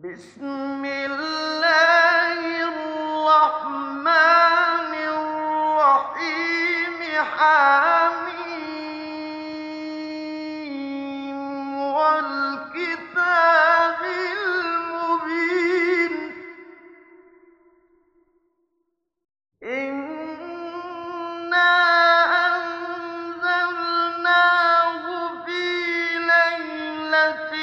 بسم الله الرحمن الرحيم حميم والكتاب المبين إنا أنزلناه في ليلة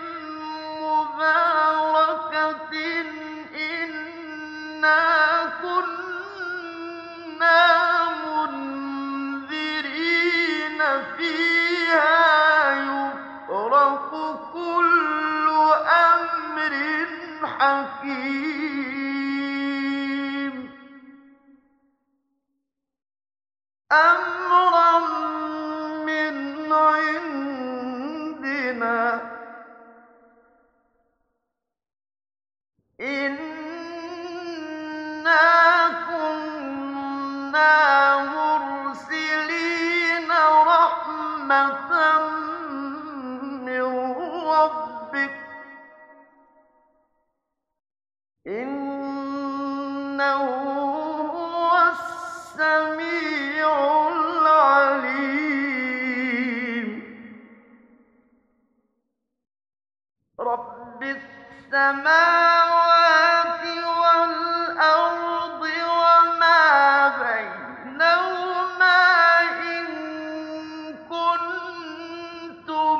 مباركة إنا كنا منذرين فيها يفرق كل أمر حكيم أمرا من عندنا إنا كنا مرسلين رحمة من ربك إنه هو السميع العليم رب السماوات والأرض وما بينهما إن كنتم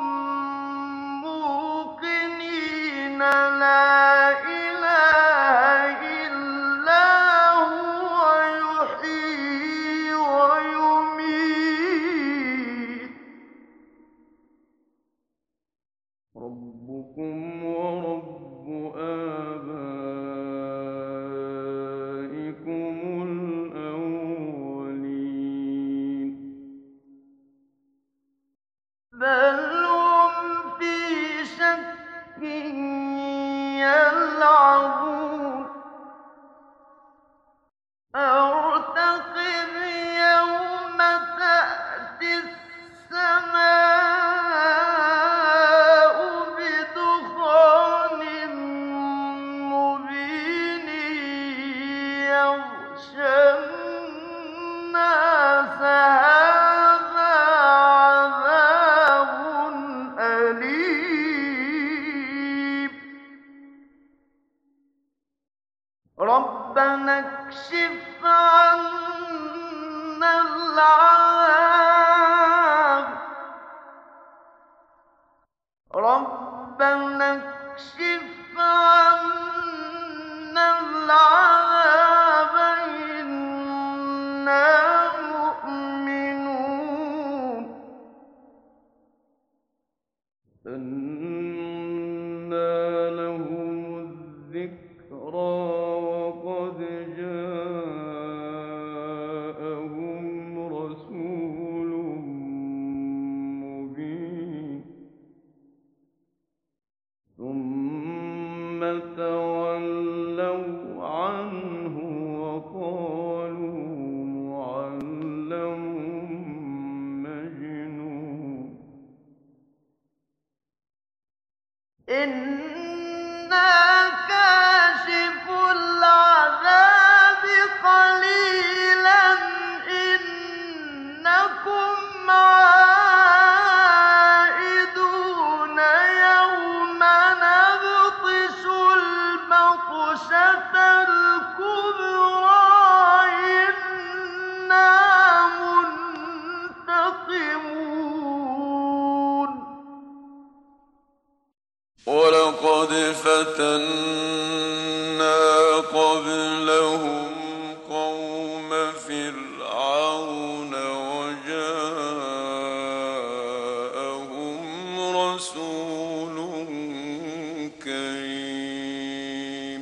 موقنين لا إله إلا هو يحيي ويميت ربكم ورب آبائكم الأولين بل هم في شك يلعبون ارتقب يوم تأتي السماء بدخان مبين يغشى الناس هذا عذاب أليم ربنا اكشف عنا العذاب ربنا اكشف عنا العذاب إنا مؤمنون أنى لهم الذكرى وقد جاءهم رسول مبين ثم تولوا عنه وقالوا معلم مجنون إنا كاشف العذاب قليلا إنكم عائدون يوم نبطش البطشة الكبرى إنا منتقمون ولقد فتنا قبلهم قوم فرعون وجاءهم رسول كريم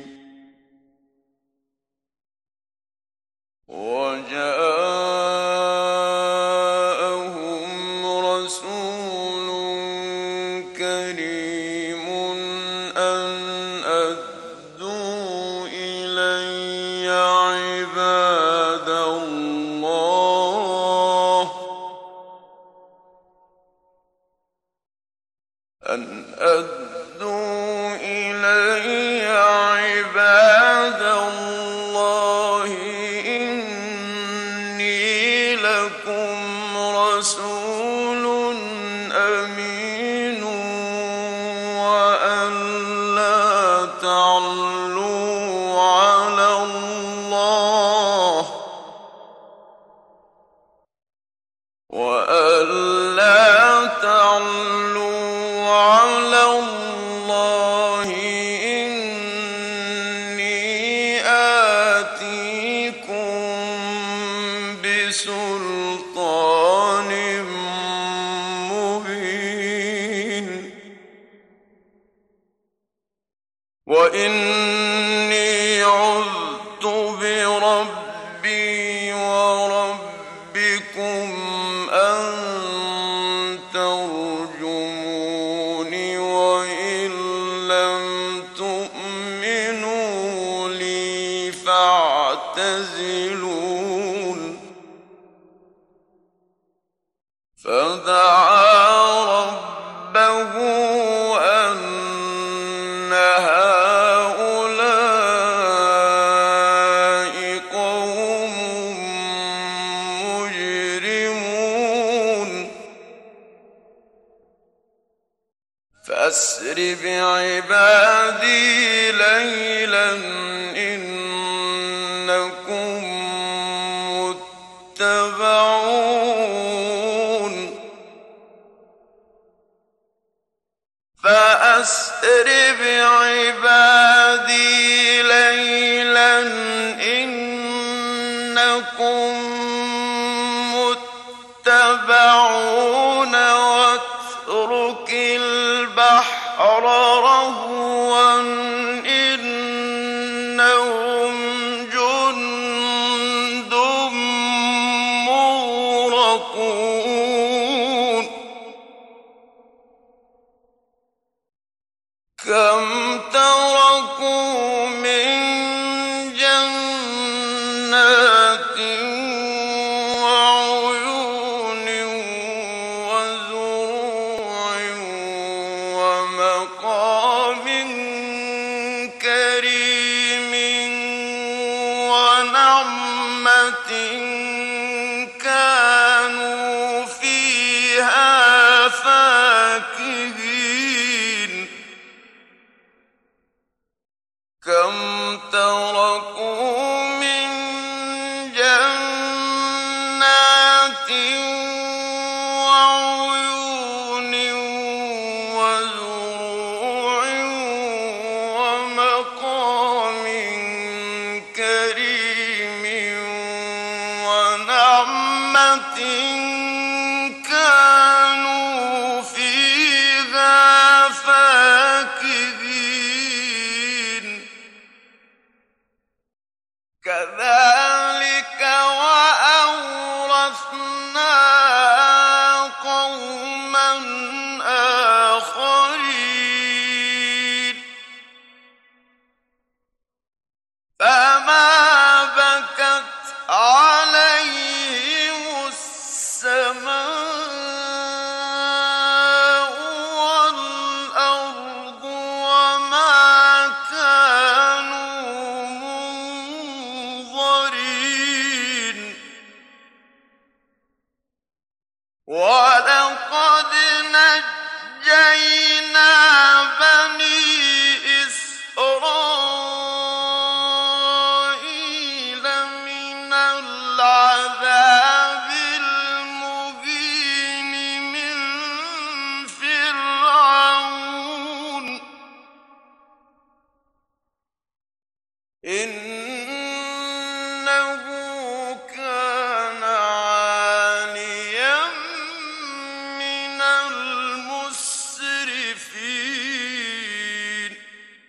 أن إلي عباد الله إني لكم رسول أمين وأن لا تعلوا على الله إني آتيكم بسلطان مبين وإني عذت بربي وربكم أن ترجموني وإن لم تؤمنوا لي فاعتزلون فدعا ربه أن هؤلاء قوم مجرمون فأسر بعبادي ليلا إنكم متبعون فأسر بعبادي ليلا إنكم متبعون واترك البحر رهوا إنهم جند مغرقون كم تركوا من جنات وعيون وزروع ومقام كريم ونعمة كانوا فيها فاكهين كم تركوا من جنات وعيون وزروع ومقام كريم ونعمة كانوا فيها فاكهين كذلك وأورثنا قوما آخرين فما بكت عليهم السماء والأرض وما كانوا منظرين ولقد نجينا بني إسرائيل من العذاب المهين من فرعون إنه كان عاليا من المسرفين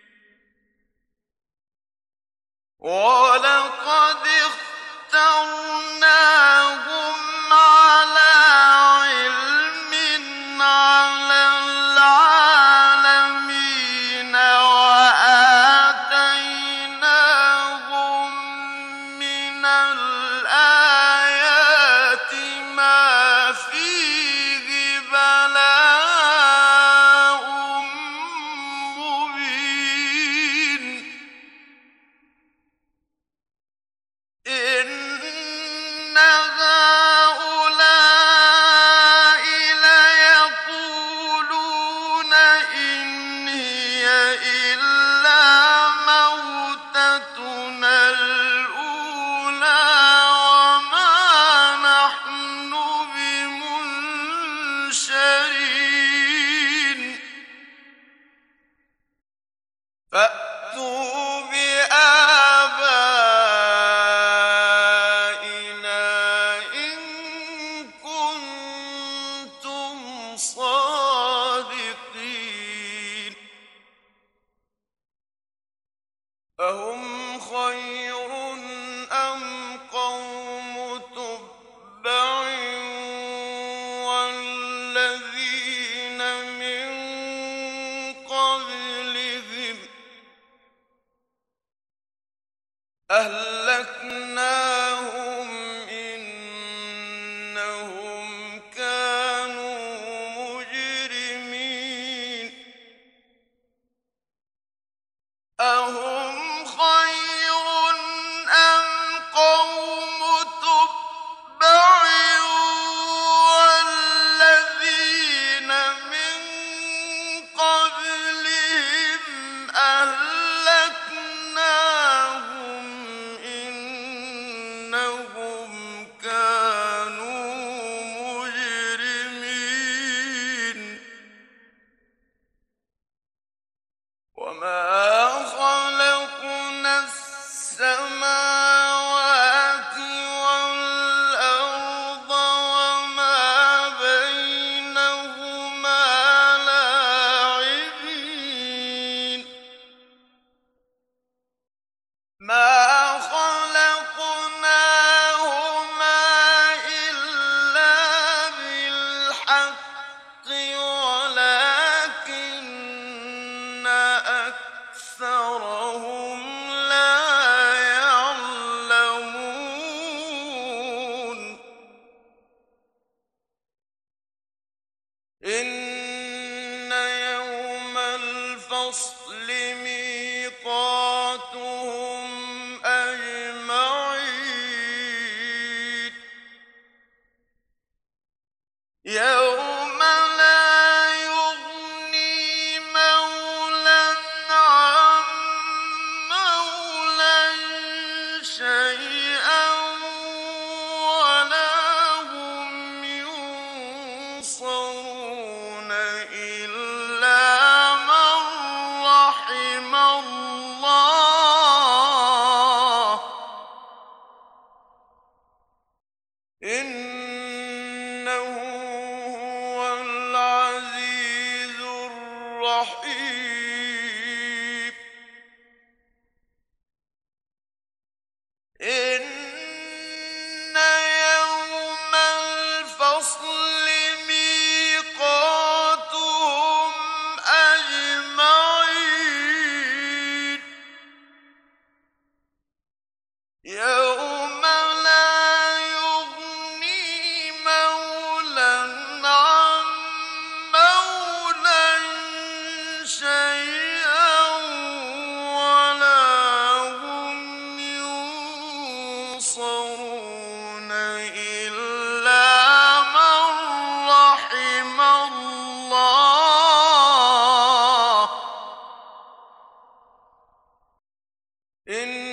ولقد اخترناهم على علم على العالمين وآتيناهم من الآيات ما فيه بلاء مبين فأتوا بآبائنا إن كنتم صادقين أهم خير أم قوم تبع والذين من قبلهم أهلكناهم إنهم كانوا مجرمين أهم خير أم قوم تبع والذين من قبلهم أهلكناهم إنهم كانوا مجرمين وما خلقنا السماوات والأرض وما بينهما لاعبين ما خلقناهما إلا بالحق ولكن أكثرهم لا يعلمون إن يوم الفصل ميقاتهم أجمعين يوم لا يغني مولى عن مولى شيئا ولا هم ينصرون إلا من رحم الله إنه هو العزيز الرحيم إن يوم الفصل ميقاتهم أجمعين يوم لا يغني مولى عن مولى شيئا ولا هم ينصرون إلا من رحم الله